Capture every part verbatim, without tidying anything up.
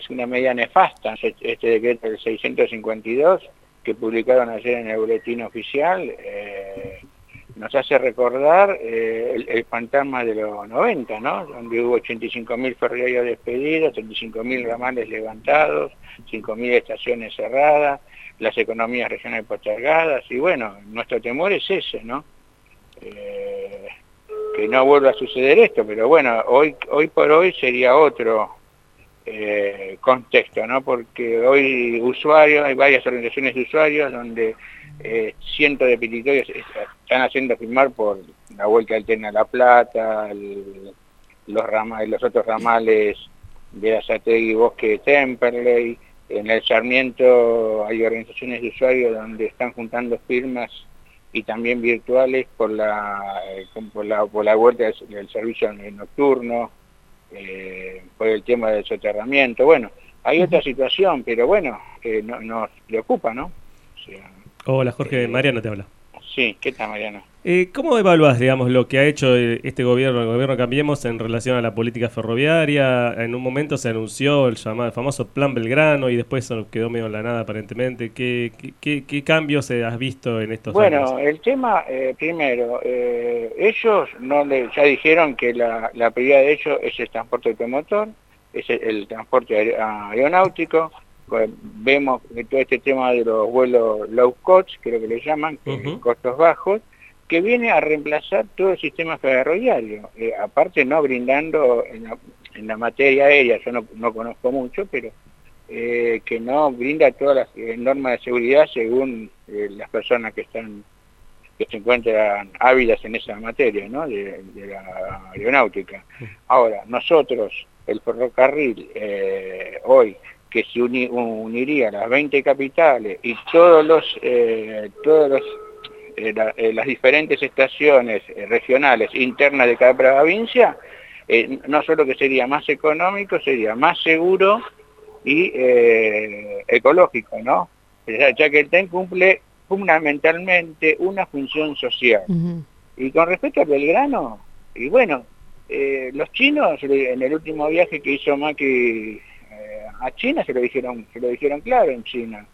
es una medida nefasta, este decreto del seiscientos cincuenta y dos que publicaron ayer en el boletín oficial, eh, nos hace recordar eh, el, el fantasma de los noventa, ¿no? Donde hubo ochenta y cinco mil ferroviarios despedidos, treinta y cinco mil ramales levantados, cinco mil estaciones cerradas, las economías regionales postergadas, y bueno, nuestro temor es ese, ¿no? Eh, que no vuelva a suceder esto, pero bueno, hoy, hoy por hoy sería otro eh, contexto, ¿no? Porque hoy usuarios, hay varias organizaciones de usuarios donde eh, cientos de petitorios están haciendo firmar por la vuelta del tren a La Plata, el, los, ramales, los otros ramales de Azategui, Bosque de Temperley. En el Sarmiento hay organizaciones de usuarios donde están juntando firmas y también virtuales por la, por la, por la vuelta del, del servicio nocturno, eh, por el tema del soterramiento. Bueno, hay uh-huh. otra situación, pero bueno, que no, nos preocupa, ¿no? O sea, Hola Jorge, eh, Mariano te habla. Sí, ¿qué tal, Mariano? Eh, ¿Cómo evaluás, digamos, lo que ha hecho este gobierno, el gobierno Cambiemos, en relación a la política ferroviaria? En un momento se anunció el llamado, el famoso Plan Belgrano y después quedó medio en la nada aparentemente. ¿Qué, qué, qué cambios has visto en estos bueno, años? Bueno, el tema, eh, primero, eh, ellos no le, ya dijeron que la, la prioridad de ellos es el transporte automotor, es el, el transporte aer, aeronáutico. Vemos que todo este tema de los vuelos low cost, creo que le llaman, que uh-huh. costos bajos, que viene a reemplazar todo el sistema ferroviario, eh, aparte no brindando en la, en la materia aérea, yo no, no conozco mucho, pero eh, que no brinda todas las eh, normas de seguridad según eh, las personas que están que se encuentran ávidas en esa materia, ¿no? de, de la aeronáutica. Ahora, nosotros, el ferrocarril, eh, hoy, que se uni, uniría las veinte capitales y todos los, eh, todos los eh, la, eh, las diferentes estaciones eh, regionales internas de cada provincia, eh, no solo que sería más económico, sería más seguro y eh, ecológico, ¿no? Ya, ya que el tren cumple fundamentalmente una función social. Uh-huh. Y con respecto al Belgrano, y bueno, eh, los chinos, en el último viaje que hizo Macri a China, se lo dijeron, se lo dijeron claro en China.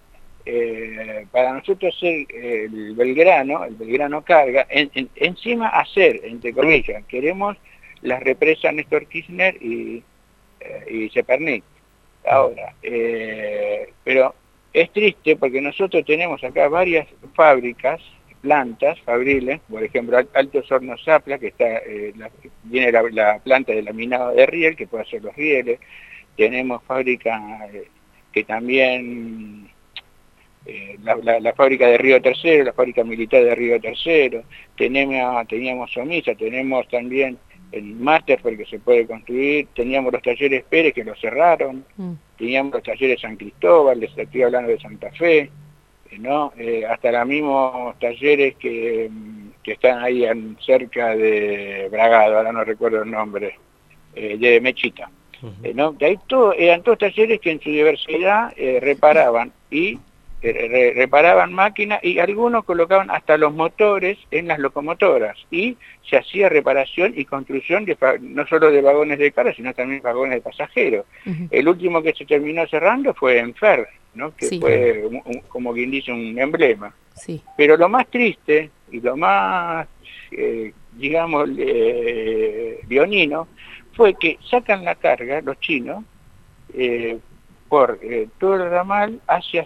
Eh, para nosotros ser el Belgrano, el Belgrano carga, en, en, encima hacer, entre comillas, queremos las represas Néstor Kirchner y, eh, y Zepernik. Ahora, eh, pero es triste porque nosotros tenemos acá varias fábricas, plantas fabriles, por ejemplo, Altos Hornos Zapla, que está, eh, la, viene la, la planta de laminado de riel, que puede hacer los rieles. Tenemos fábrica eh, que también, eh, la, la, la fábrica de Río Tercero, la fábrica militar de Río Tercero, tenemos, teníamos Omisa, tenemos también el máster porque se puede construir, teníamos los talleres Pérez que lo cerraron, mm. teníamos los talleres San Cristóbal, les estoy hablando de Santa Fe, eh, ¿no? Eh, hasta los mismos talleres que, que están ahí en, cerca de Bragado, ahora no recuerdo el nombre, eh, de Mechita. Uh-huh. Eh, ¿no? De ahí todo, eran todos talleres que en su diversidad eh, reparaban y eh, re, reparaban máquinas y algunos colocaban hasta los motores en las locomotoras y se hacía reparación y construcción de, no solo de vagones de carga sino también vagones de pasajeros. Uh-huh. El último que se terminó cerrando fue Enfer, ¿no? Que sí. fue un, un, como quien dice un emblema. Sí. Pero lo más triste y lo más eh, digamos eh, leonino fue que sacan la carga, los chinos, eh, por eh, todo el ramal hacia,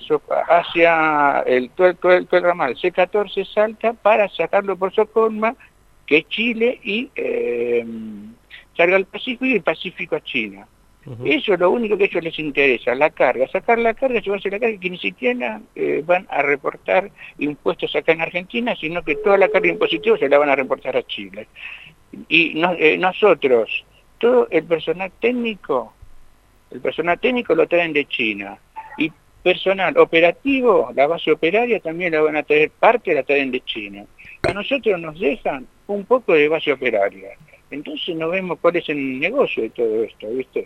hacia el, todo, el, todo, el, todo el ramal C catorce Salta para sacarlo por Socorma, que es Chile, y eh, salga al Pacífico y el Pacífico a China. Uh-huh. Eso es lo único que a ellos les interesa, la carga, sacar la carga, llevarse la carga, que ni siquiera eh, van a reportar impuestos acá en Argentina, sino que toda la carga impositiva se la van a reportar a Chile. Y no, eh, nosotros... todo el personal técnico, el personal técnico lo traen de China, y personal operativo, la base operaria también la van a traer, parte la traen de China. A nosotros nos dejan un poco de base operaria, entonces no vemos cuál es el negocio de todo esto, ¿viste?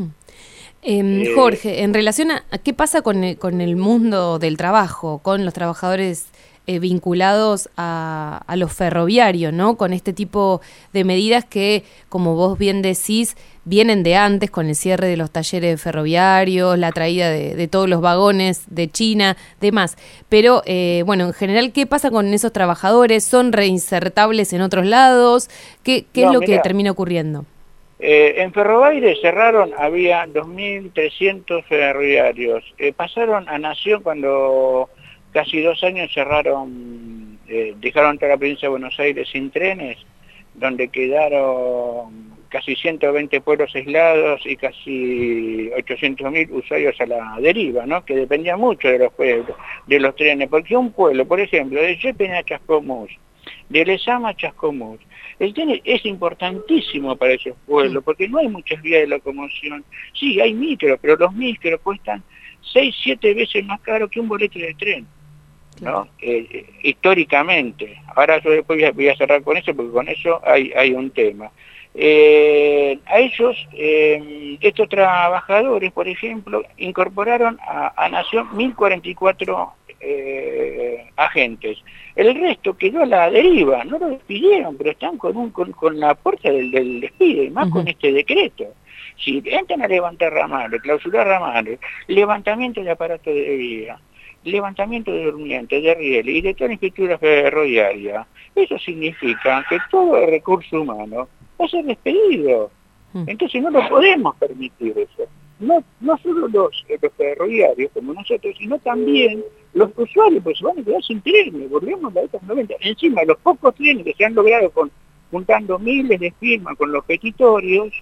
Eh, eh, Jorge, en relación a, a qué pasa con el, con el mundo del trabajo, con los trabajadores eh, vinculados a, a los ferroviarios, ¿no? Con este tipo de medidas que, como vos bien decís, vienen de antes, con el cierre de los talleres ferroviarios, la traída de, de todos los vagones de China, demás. Pero, eh, bueno, en general, ¿qué pasa con esos trabajadores? ¿Son reinsertables en otros lados? ¿Qué, qué no, es lo mirá, que termina ocurriendo? Eh, en Ferrobaire cerraron, había dos mil trescientos ferroviarios. Eh, pasaron a Nación cuando casi dos años cerraron, eh, dejaron toda la provincia de Buenos Aires sin trenes, donde quedaron casi ciento veinte pueblos aislados y casi ochocientos mil usuarios a la deriva, ¿no? Que dependía mucho de los pueblos, de los trenes, porque un pueblo, por ejemplo, de Yepes a Chascomús, de Lezama a Chascomús, el tren es importantísimo para esos pueblos, porque no hay muchas vías de locomoción. Sí, hay micros, pero los micros cuestan seis, siete veces más caro que un boleto de tren, ¿no? Eh, eh, históricamente. Ahora yo después voy a, voy a cerrar con eso, porque con eso hay, hay un tema. Eh, a ellos, eh, estos trabajadores, por ejemplo, incorporaron a, a Nación mil cuarenta y cuatro eh, agentes. El resto quedó a la deriva, no lo despidieron, pero están con un con, con la puerta del, del despido, y más uh-huh. con este decreto. Si entran a levantar ramales, clausurar ramales, levantamiento de aparatos de vía, levantamiento de durmientes, de rieles y de toda la infraestructura ferroviaria, eso significa que todo el recurso humano va a ser despedido. Entonces no lo podemos permitir eso. No, no solo los, los ferroviarios como nosotros, sino también los usuarios, pues se van a quedar sin trenes, volvemos a la década noventa. Encima, los pocos trenes que se han logrado con, juntando miles de firmas con los petitorios,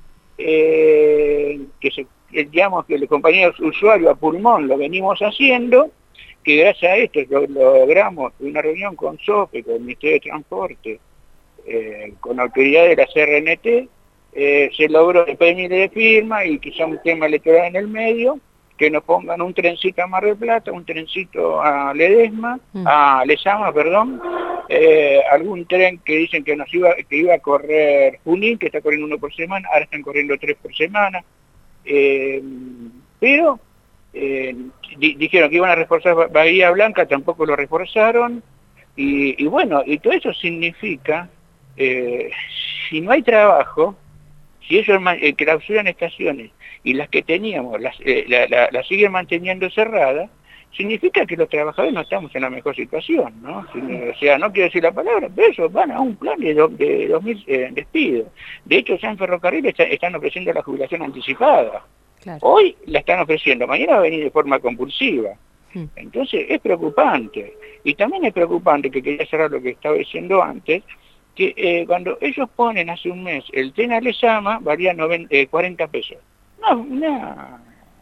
eh, que se, digamos que los compañeros usuarios a pulmón lo venimos haciendo, que gracias a esto lo, logramos una reunión con SOPE, con el Ministerio de Transporte, eh, con autoridades de la C R N T, eh, se logró después de miles de firmas y quizá un tema electoral en el medio, que nos pongan un trencito a Mar del Plata, un trencito a Ledesma, mm. a Lezama, perdón, eh, algún tren que dicen que nos iba, que iba a correr Junín, que está corriendo uno por semana, ahora están corriendo tres por semana, eh, pero eh, di dijeron que iban a reforzar Bahía Blanca, tampoco lo reforzaron, y, y bueno, y todo eso significa, eh, si no hay trabajo, si ellos eh, clausuran estaciones, y las que teníamos las, eh, la, la, la siguen manteniendo cerradas, significa que los trabajadores no estamos en la mejor situación, ¿no? O sea, no quiero decir la palabra, pero ellos van a un plan de, do, de dos mil eh, despidos. De hecho, ya en Ferrocarril está, están ofreciendo la jubilación anticipada. Claro. Hoy la están ofreciendo, mañana va a venir de forma compulsiva. Hmm. Entonces, es preocupante. Y también es preocupante, que quería cerrar lo que estaba diciendo antes, que eh, cuando ellos ponen hace un mes el tren a Lezama, valía noventa, eh, cuarenta pesos. No, una,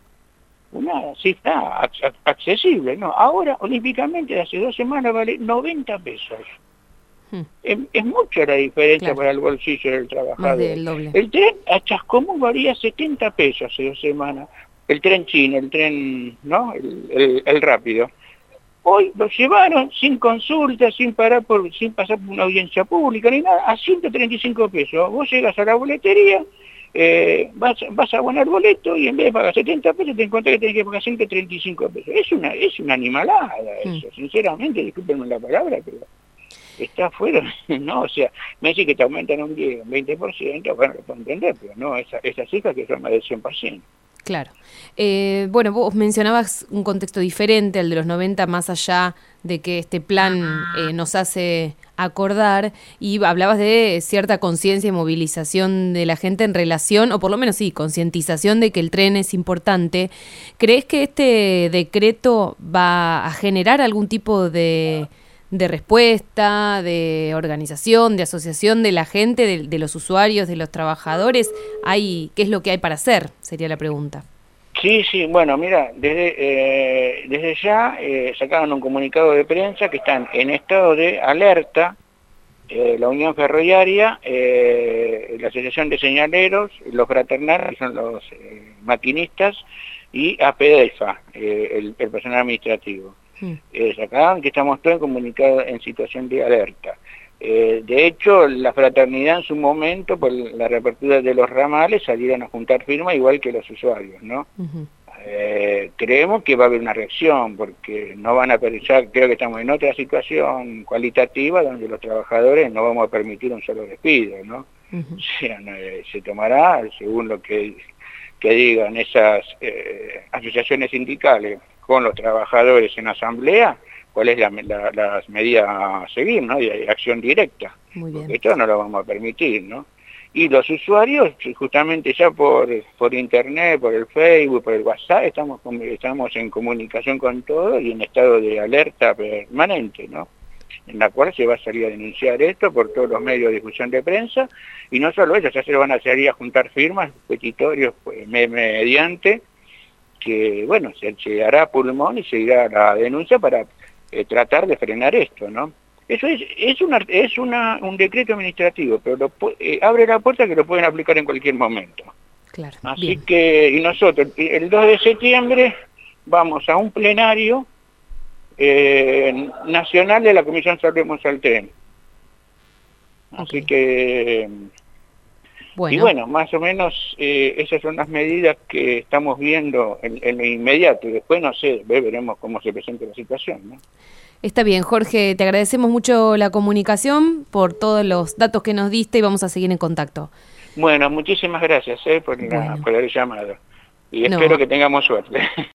una cifra accesible, ¿no? Ahora, olímpicamente, de hace dos semanas vale noventa pesos. Hmm. Es, es mucha la diferencia, claro, para el bolsillo del trabajador. Más del doble. El tren a Chascomús valía setenta pesos hace dos semanas. El tren chino, el tren, ¿no? El, el, el rápido. Hoy lo llevaron sin consulta, sin parar por, sin pasar por una audiencia pública, ni nada, a ciento treinta y cinco pesos. Vos llegas a la boletería, Eh, vas, vas a abonar boleto y en vez de pagar setenta pesos te encontrás que tenés que pagar ciento treinta y cinco pesos. Es una, es una animalada eso, mm. sinceramente, discúlpenme la palabra, pero está fuera, ¿no? O sea, me dice que te aumentan un diez, un veinte por ciento, bueno, lo puedo entender, pero no, esa, esas cifras que son más del cien por ciento. Claro. Eh, bueno, vos mencionabas un contexto diferente al de los noventa, más allá de que este plan eh, nos hace acordar, y hablabas de cierta conciencia y movilización de la gente en relación, o por lo menos sí, concientización de que el tren es importante. ¿Crees que este decreto va a generar algún tipo de, de respuesta, de organización, de asociación de la gente, de, de los usuarios, de los trabajadores? ¿Hay, ¿Qué es lo que hay para hacer? Sería la pregunta. Sí, sí, bueno, mira, desde, eh, desde ya eh, sacaron un comunicado de prensa que están en estado de alerta, eh, la Unión Ferroviaria, eh, la Asociación de Señaleros, los fraternales, que son los eh, maquinistas, y APEDEFA, eh, el, el personal administrativo. Sí. Eh, sacaron que estamos todos comunicados en situación de alerta. Eh, de hecho, la fraternidad en su momento, por la reapertura de los ramales, salieron a juntar firmas igual que los usuarios, ¿no? Uh-huh. eh, creemos que va a haber una reacción, porque no van a pensar, creo que estamos en otra situación cualitativa donde los trabajadores no vamos a permitir un solo despido, ¿no? Uh-huh. O sea, no, eh, se tomará, según lo que, que digan esas eh, asociaciones sindicales con los trabajadores en asamblea, cuál es la, la, las medidas a seguir, ¿no? De acción directa. Muy bien. Porque esto no lo vamos a permitir, ¿no? Y los usuarios, justamente ya por, por internet, por el Facebook, por el WhatsApp, estamos, estamos en comunicación con todo y en estado de alerta permanente, ¿no? En la cual se va a salir a denunciar esto por todos los medios de difusión de prensa, y no solo eso, ya se van a salir a juntar firmas, petitorios, pues, mediante, que, bueno, se, se hará pulmón y se irá a la denuncia para eh, tratar de frenar esto, ¿no? Eso es, es, una, es una, un decreto administrativo, pero lo, eh, abre la puerta que lo pueden aplicar en cualquier momento. Claro, Así bien. que, y nosotros, el dos de septiembre, vamos a un plenario eh, nacional de la Comisión Salvemos al Tren. Así okay. que, bueno. Y bueno, más o menos eh, esas son las medidas que estamos viendo en, en lo inmediato, y después, no sé, veremos cómo se presenta la situación, ¿no? Está bien, Jorge, te agradecemos mucho la comunicación por todos los datos que nos diste y vamos a seguir en contacto. Bueno, muchísimas gracias eh, por, la, bueno. por haber llamado y espero no. que tengamos suerte.